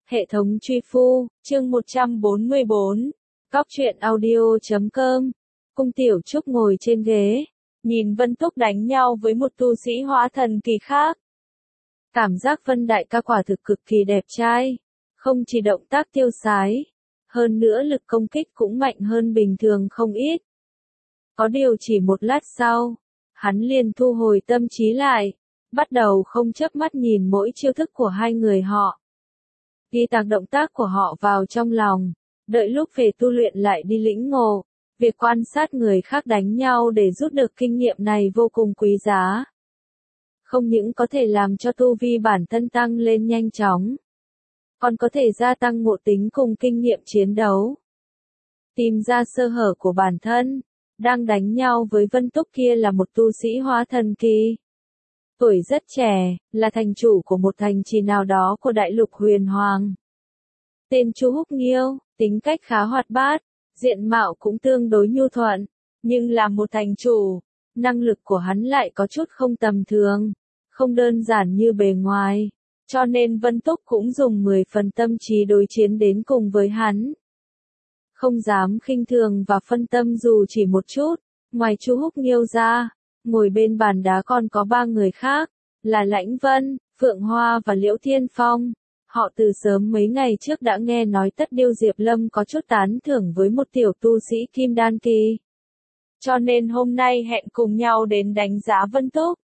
Hệ thống truy phu, chương 144. Cóc truyện audio.com. Cung Tiểu Trúc ngồi trên ghế, nhìn Vân Túc đánh nhau với một tu sĩ hóa thần kỳ khác. Cảm giác Vân đại ca quả thực cực kỳ đẹp trai, không chỉ động tác tiêu sái, hơn nữa lực công kích cũng mạnh hơn bình thường không ít. Có điều chỉ một lát sau, hắn liền thu hồi tâm trí lại, bắt đầu không chớp mắt nhìn mỗi chiêu thức của hai người họ. Ghi tạc động tác của họ vào trong lòng, đợi lúc về tu luyện lại đi lĩnh ngộ. Việc quan sát người khác đánh nhau để rút được kinh nghiệm này vô cùng quý giá. Không những có thể làm cho tu vi bản thân tăng lên nhanh chóng, còn có thể gia tăng ngộ tính cùng kinh nghiệm chiến đấu. Tìm ra sơ hở của bản thân, đang đánh nhau với Vân Túc kia là một tu sĩ hóa thần kỳ. Tuổi rất trẻ, là thành chủ của một thành trì nào đó của đại lục Huyền Hoàng. Tên Chu Húc Nghiêu, tính cách khá hoạt bát, diện mạo cũng tương đối nhu thuận, nhưng là một thành chủ, năng lực của hắn lại có chút không tầm thường, không đơn giản như bề ngoài, cho nên Vân Túc cũng dùng 10 phần tâm trí đối chiến đến cùng với hắn. Không dám khinh thường và phân tâm dù chỉ một chút, ngoài Chu Húc Nghiêu ra, ngồi bên bàn đá còn có 3 người khác, là Lãnh Vân, Phượng Hoa và Liễu Thiên Phong. Họ từ sớm mấy ngày trước đã nghe nói Tất Điêu Diệp Lâm có chút tán thưởng với một tiểu tu sĩ Kim Đan kỳ. Cho nên hôm nay hẹn cùng nhau đến đánh giá Vân Túc.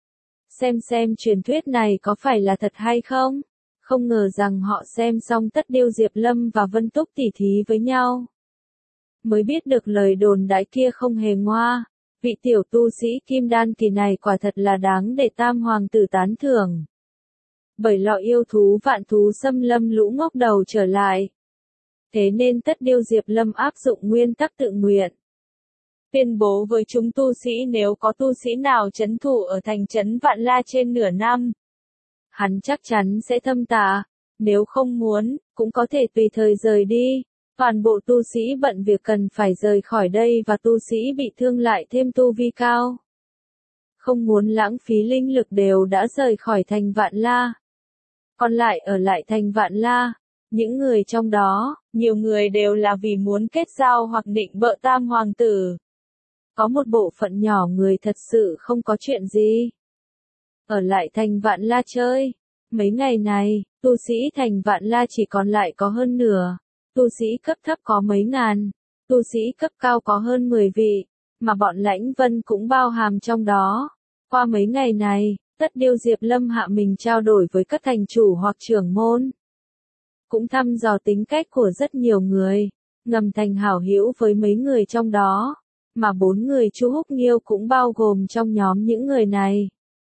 Xem truyền thuyết này có phải là thật hay không? Không ngờ rằng họ xem xong Tất Điêu Diệp Lâm và Vân Túc tỉ thí với nhau. Mới biết được lời đồn đại kia không hề ngoa. Vị tiểu tu sĩ Kim Đan kỳ này quả thật là đáng để Tam Hoàng tử tán thưởng. Bởi lọ yêu thú vạn thú xâm lâm lũ ngóc đầu trở lại. Thế nên Tất Điêu Diệp Lâm áp dụng nguyên tắc tự nguyện. Tuyên bố với chúng tu sĩ nếu có tu sĩ nào trấn thủ ở thành trấn Vạn La trên nửa năm, hắn chắc chắn sẽ thâm tạ, nếu không muốn, cũng có thể tùy thời rời đi. Toàn bộ tu sĩ bận việc cần phải rời khỏi đây và tu sĩ bị thương lại thêm tu vi cao. Không muốn lãng phí linh lực đều đã rời khỏi thành Vạn La. Còn lại ở lại thành Vạn La, những người trong đó, nhiều người đều là vì muốn kết giao hoặc định bợ Tam Hoàng tử. Có một bộ phận nhỏ người thật sự không có chuyện gì. Ở lại thành Vạn La chơi. Mấy ngày này, tu sĩ thành Vạn La chỉ còn lại có hơn nửa. Tu sĩ cấp thấp có mấy ngàn, tu sĩ cấp cao có hơn 10 vị, mà bọn Lãnh Vân cũng bao hàm trong đó. Qua mấy ngày này, Tất Điêu Diệp Lâm hạ mình trao đổi với các thành chủ hoặc trưởng môn. Cũng thăm dò tính cách của rất nhiều người, ngầm thành hảo hữu với mấy người trong đó, mà 4 người Chu Húc Nghiêu cũng bao gồm trong nhóm những người này.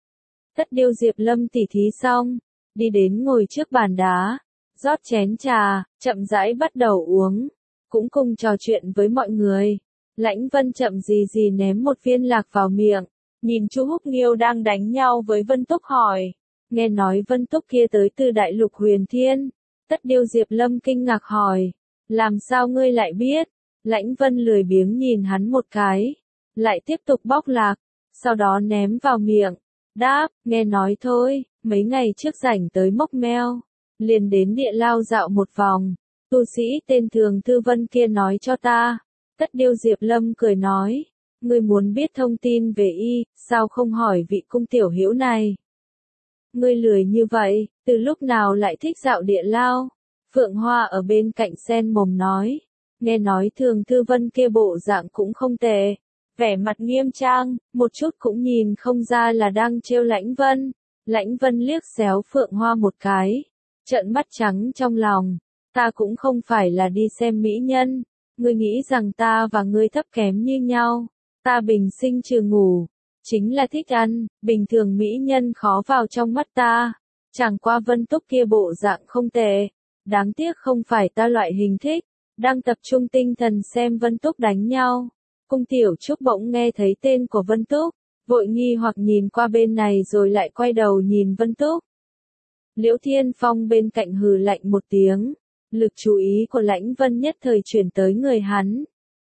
Tất Điêu Diệp Lâm tỉ thí xong, đi đến ngồi trước bàn đá, rót chén trà, chậm rãi bắt đầu uống, cũng cùng trò chuyện với mọi người. Lãnh Vân chậm gì ném một viên lạc vào miệng, nhìn Chu Húc Nghiêu đang đánh nhau với Vân Túc hỏi. Nghe nói Vân Túc kia tới từ đại lục Huyền Thiên. Tất Điêu Diệp Lâm kinh ngạc hỏi, làm sao ngươi lại biết? Lãnh Vân lười biếng nhìn hắn một cái, lại tiếp tục bóc lạc, sau đó ném vào miệng, đáp, nghe nói thôi, mấy ngày trước rảnh tới Mốc Meo, liền đến địa lao dạo một vòng, tu sĩ tên Thường Thư Vân kia nói cho ta. Tất Điêu Diệp Lâm cười nói, ngươi muốn biết thông tin về y, sao không hỏi vị cung tiểu hữu này? Ngươi lười như vậy, từ lúc nào lại thích dạo địa lao? Phượng Hoa ở bên cạnh sen mồm nói, nghe nói Thường Thư Vân kia bộ dạng cũng không tệ, vẻ mặt nghiêm trang, một chút cũng nhìn không ra là đang trêu Lãnh Vân. Lãnh Vân liếc xéo Phượng Hoa một cái, trợn mắt trắng trong lòng, ta cũng không phải là đi xem mỹ nhân, ngươi nghĩ rằng ta và ngươi thấp kém như nhau, ta bình sinh trừ ngủ, chính là thích ăn, bình thường mỹ nhân khó vào trong mắt ta, chẳng qua Vân Túc kia bộ dạng không tệ, đáng tiếc không phải ta loại hình thích, đang tập trung tinh thần xem Vân Túc đánh nhau. Cung Tiểu Trúc bỗng nghe thấy tên của Vân Túc, vội nghi hoặc nhìn qua bên này rồi lại quay đầu nhìn Vân Túc. Liễu Thiên Phong bên cạnh hừ lạnh một tiếng, lực chú ý của Lãnh Vân nhất thời chuyển tới người hắn.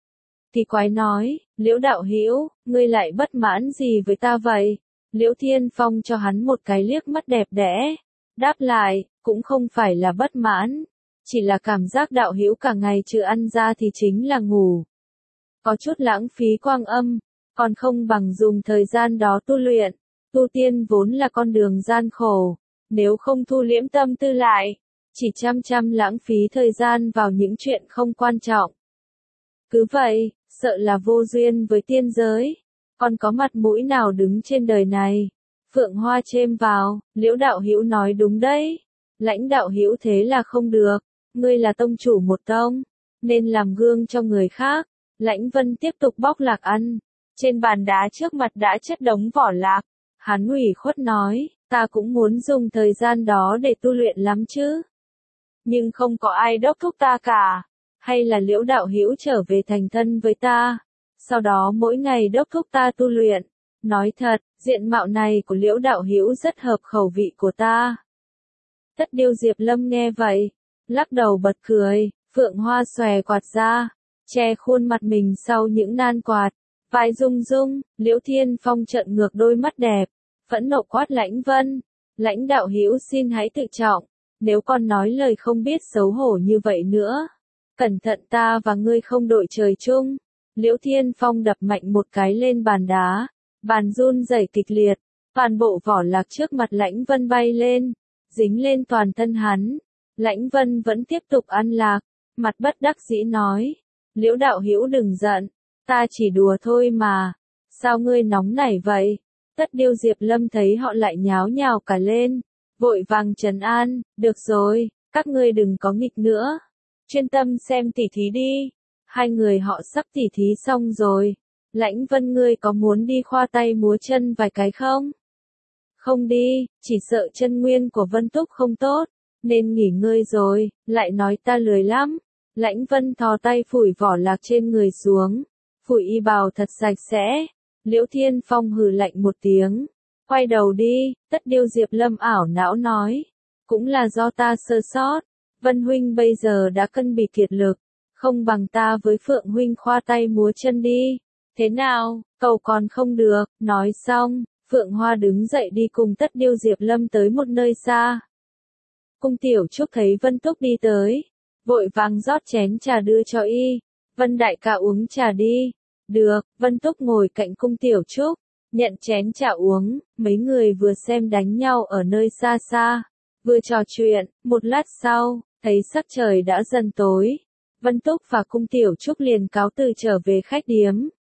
Kỳ quái nói, Liễu đạo hữu, ngươi lại bất mãn gì với ta vậy? Liễu Thiên Phong cho hắn một cái liếc mắt đẹp đẽ, Đáp lại, cũng không phải là bất mãn, chỉ là cảm giác đạo hữu cả ngày trừ ăn ra thì chính là ngủ. Có chút lãng phí quang âm, còn không bằng dùng thời gian đó tu luyện. Tu tiên vốn là con đường gian khổ, nếu không thu liễm tâm tư lại, chỉ chăm lãng phí thời gian vào những chuyện không quan trọng. Cứ vậy, sợ là vô duyên với tiên giới, còn có mặt mũi nào đứng trên đời này. Phượng Hoa chêm vào, Liễu đạo hữu nói đúng đấy. Lãnh đạo hữu thế là không được, ngươi là tông chủ một tông, nên làm gương cho người khác. Lãnh Vân tiếp tục bóc lạc ăn, trên bàn đá trước mặt đã chất đống vỏ lạc. Hắn ủy khuất nói, ta cũng muốn dùng thời gian đó để tu luyện lắm chứ. Nhưng không có ai đốc thúc ta cả, hay là Liễu đạo hữu trở về thành thân với ta, sau đó mỗi ngày đốc thúc ta tu luyện. Nói thật, diện mạo này của Liễu đạo hữu rất hợp khẩu vị của ta. Tất Điêu Diệp Lâm nghe vậy, lắc đầu bật cười, Phượng Hoa xòe quạt ra, che khuôn mặt mình sau những nan quạt, vai rung rung. Liễu Thiên Phong trợn ngược đôi mắt đẹp, phẫn nộ quát Lãnh Vân, lãnh đạo hữu xin hãy tự trọng, nếu còn nói lời không biết xấu hổ như vậy nữa, cẩn thận ta và ngươi không đội trời chung. Liễu Thiên Phong đập mạnh một cái lên bàn đá, bàn run rẩy kịch liệt, toàn bộ vỏ lạc trước mặt Lãnh Vân bay lên, dính lên toàn thân hắn. Lãnh Vân vẫn tiếp tục ăn lạc, mặt bất đắc dĩ nói, Liễu đạo hữu đừng giận, ta chỉ đùa thôi mà, sao ngươi nóng nảy vậy? Tất Điêu Diệp Lâm thấy họ lại nháo nhào cả lên, vội vàng trấn an, được rồi, các ngươi đừng có nghịch nữa, chuyên tâm xem tỉ thí đi. Hai người họ sắp tỉ thí xong rồi, Lãnh Vân ngươi có muốn đi khoa tay múa chân vài cái không? Không đi, chỉ sợ chân nguyên của Vân Túc không tốt, nên nghỉ ngơi rồi, lại nói ta lười lắm. Lãnh Vân thò tay phủi vỏ lạc trên người xuống, phủi y bào thật sạch sẽ. Liễu Thiên Phong hừ lạnh một tiếng, quay đầu đi. Tất Điêu Diệp Lâm ảo não nói, cũng là do ta sơ sót, Vân huynh bây giờ đã cân bị kiệt lực, không bằng ta với Phượng huynh khoa tay múa chân đi. Thế nào, cầu còn không được. Nói xong, Phượng Hoa đứng dậy đi cùng Tất Điêu Diệp Lâm tới một nơi xa. Cung Tiểu Trúc thấy Vân Túc đi tới, vội vàng rót chén trà đưa cho y. Vân đại ca uống trà đi. Được. Vân Túc ngồi cạnh Cung Tiểu Trúc, nhận chén trà uống. Mấy người vừa xem đánh nhau ở nơi xa xa, vừa trò chuyện. Một lát sau, thấy sắc trời đã dần tối, Vân Túc và Cung Tiểu Trúc liền cáo từ trở về khách điếm.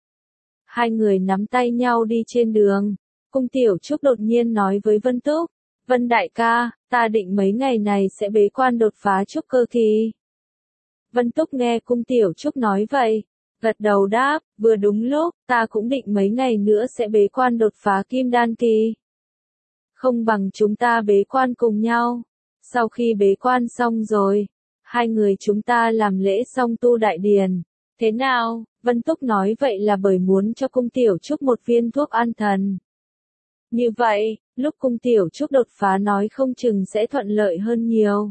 Hai người nắm tay nhau đi trên đường. Cung Tiểu Trúc đột nhiên nói với Vân Túc, Vân đại ca, ta định mấy ngày này sẽ bế quan đột phá trúc cơ kỳ. Vân Túc nghe Cung Tiểu Trúc nói vậy, gật đầu đáp, vừa đúng lúc, ta cũng định mấy ngày nữa sẽ bế quan đột phá kim đan kỳ. Không bằng chúng ta bế quan cùng nhau. Sau khi bế quan xong rồi, hai người chúng ta làm lễ song tu đại điển. Thế nào? Vân Túc nói vậy là bởi muốn cho Cung Tiểu Trúc một viên thuốc an thần. Như vậy, lúc Cung Tiểu Trúc đột phá nói không chừng sẽ thuận lợi hơn nhiều.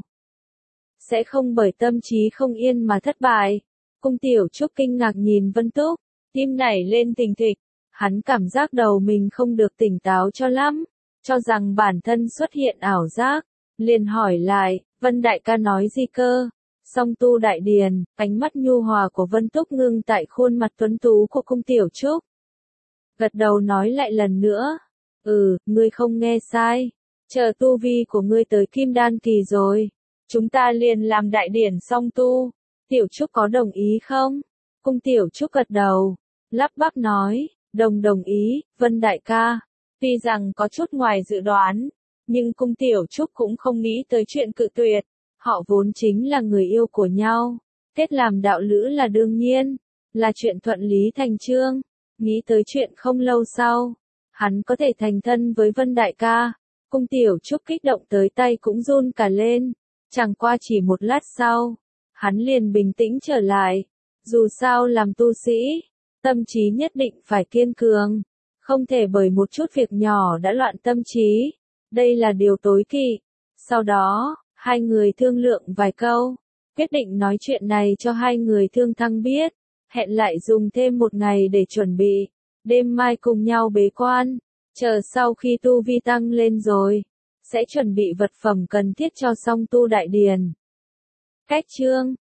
Sẽ không bởi tâm trí không yên mà thất bại. Cung Tiểu Trúc kinh ngạc nhìn Vân Túc, tim nảy lên thình thịch. Hắn cảm giác đầu mình không được tỉnh táo cho lắm, cho rằng bản thân xuất hiện ảo giác. Liền hỏi lại, Vân đại ca nói gì cơ? Song tu đại điền. Ánh mắt nhu hòa của Vân Túc ngưng tại khuôn mặt tuấn tú của Cung Tiểu Trúc. Gật đầu nói lại lần nữa, ngươi không nghe sai, chờ tu vi của ngươi tới kim đan kỳ rồi, chúng ta liền làm đại điển song tu. Tiểu Trúc có đồng ý không? Cung Tiểu Trúc gật đầu, lắp bắp nói, đồng ý. Vân đại ca, tuy rằng có chút ngoài dự đoán, nhưng Cung Tiểu Trúc cũng không nghĩ tới chuyện cự tuyệt. Họ vốn chính là người yêu của nhau, kết làm đạo lữ là đương nhiên, là chuyện thuận lý thành chương. Nghĩ tới chuyện không lâu sau, hắn có thể thành thân với Vân đại ca, Cung Tiểu Trúc kích động tới tay cũng run cả lên. Chẳng qua chỉ một lát sau, hắn liền bình tĩnh trở lại. Dù sao làm tu sĩ, tâm trí nhất định phải kiên cường, không thể bởi một chút việc nhỏ đã loạn tâm trí. Đây là điều tối kỵ. Sau đó, hai người thương lượng vài câu, quyết định nói chuyện này cho hai người Thương Thăng biết, hẹn lại dùng thêm một ngày để chuẩn bị, đêm mai cùng nhau bế quan, chờ sau khi tu vi tăng lên rồi, sẽ chuẩn bị vật phẩm cần thiết cho song tu đại điền. Cách chương